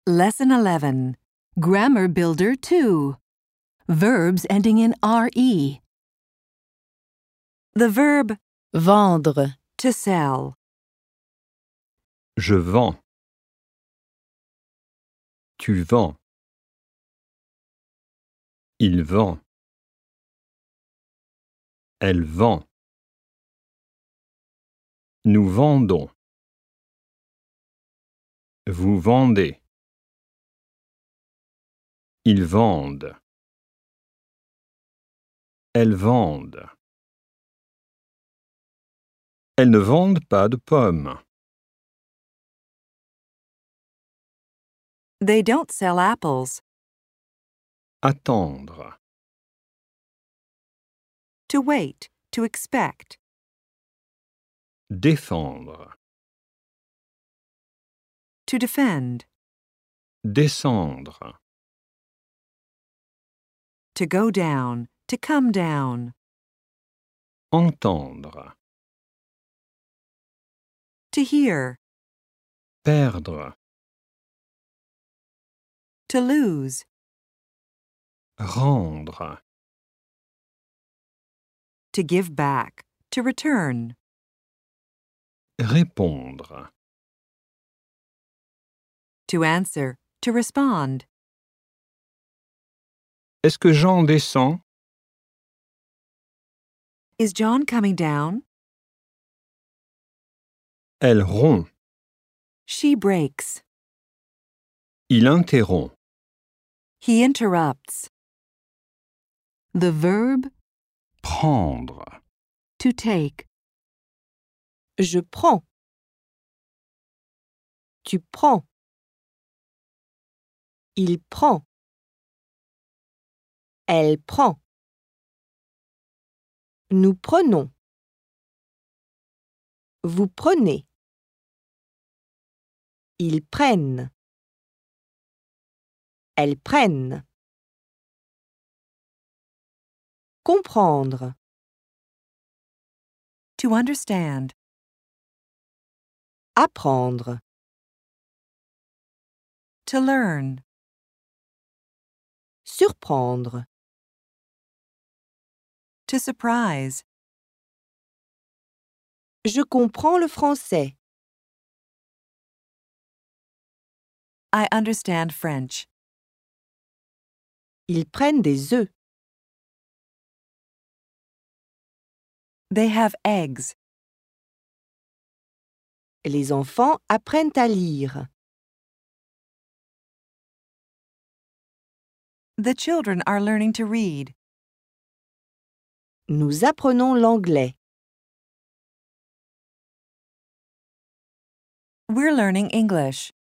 Lesson 11. Grammar Builder 2. Verbs ending in RE. The verb Vendre. to sell. Je vends. Tu vends. Il vend. Elle vend. Nous vendons. Vous vendez. Ils vendent. Elles vendent. Elles ne vendent pas de pommes. They don't sell apples. Attendre. To wait, to expect. Défendre. To defend. Descendre. To go down, to come down. Entendre. To hear. Perdre. To lose. Rendre. To give back, to return. Répondre. To answer, to respond. Est-ce que Jean descend? Is John coming down? Elle rompt. She breaks. Il interrompt. He interrupts. The verb Prendre. to take. Je prends. Tu prends. Il prend. Elle prend. Nous prenons. Vous prenez. Ils prennent. Elles prennent. Comprendre. To understand. Apprendre. To learn. Surprendre. To surprise. Je comprends le français. I understand French. Ils prennent des œufs. They have eggs. Les enfants apprennent à lire. The children are learning to read. Nous apprenons l'anglais. We're learning English.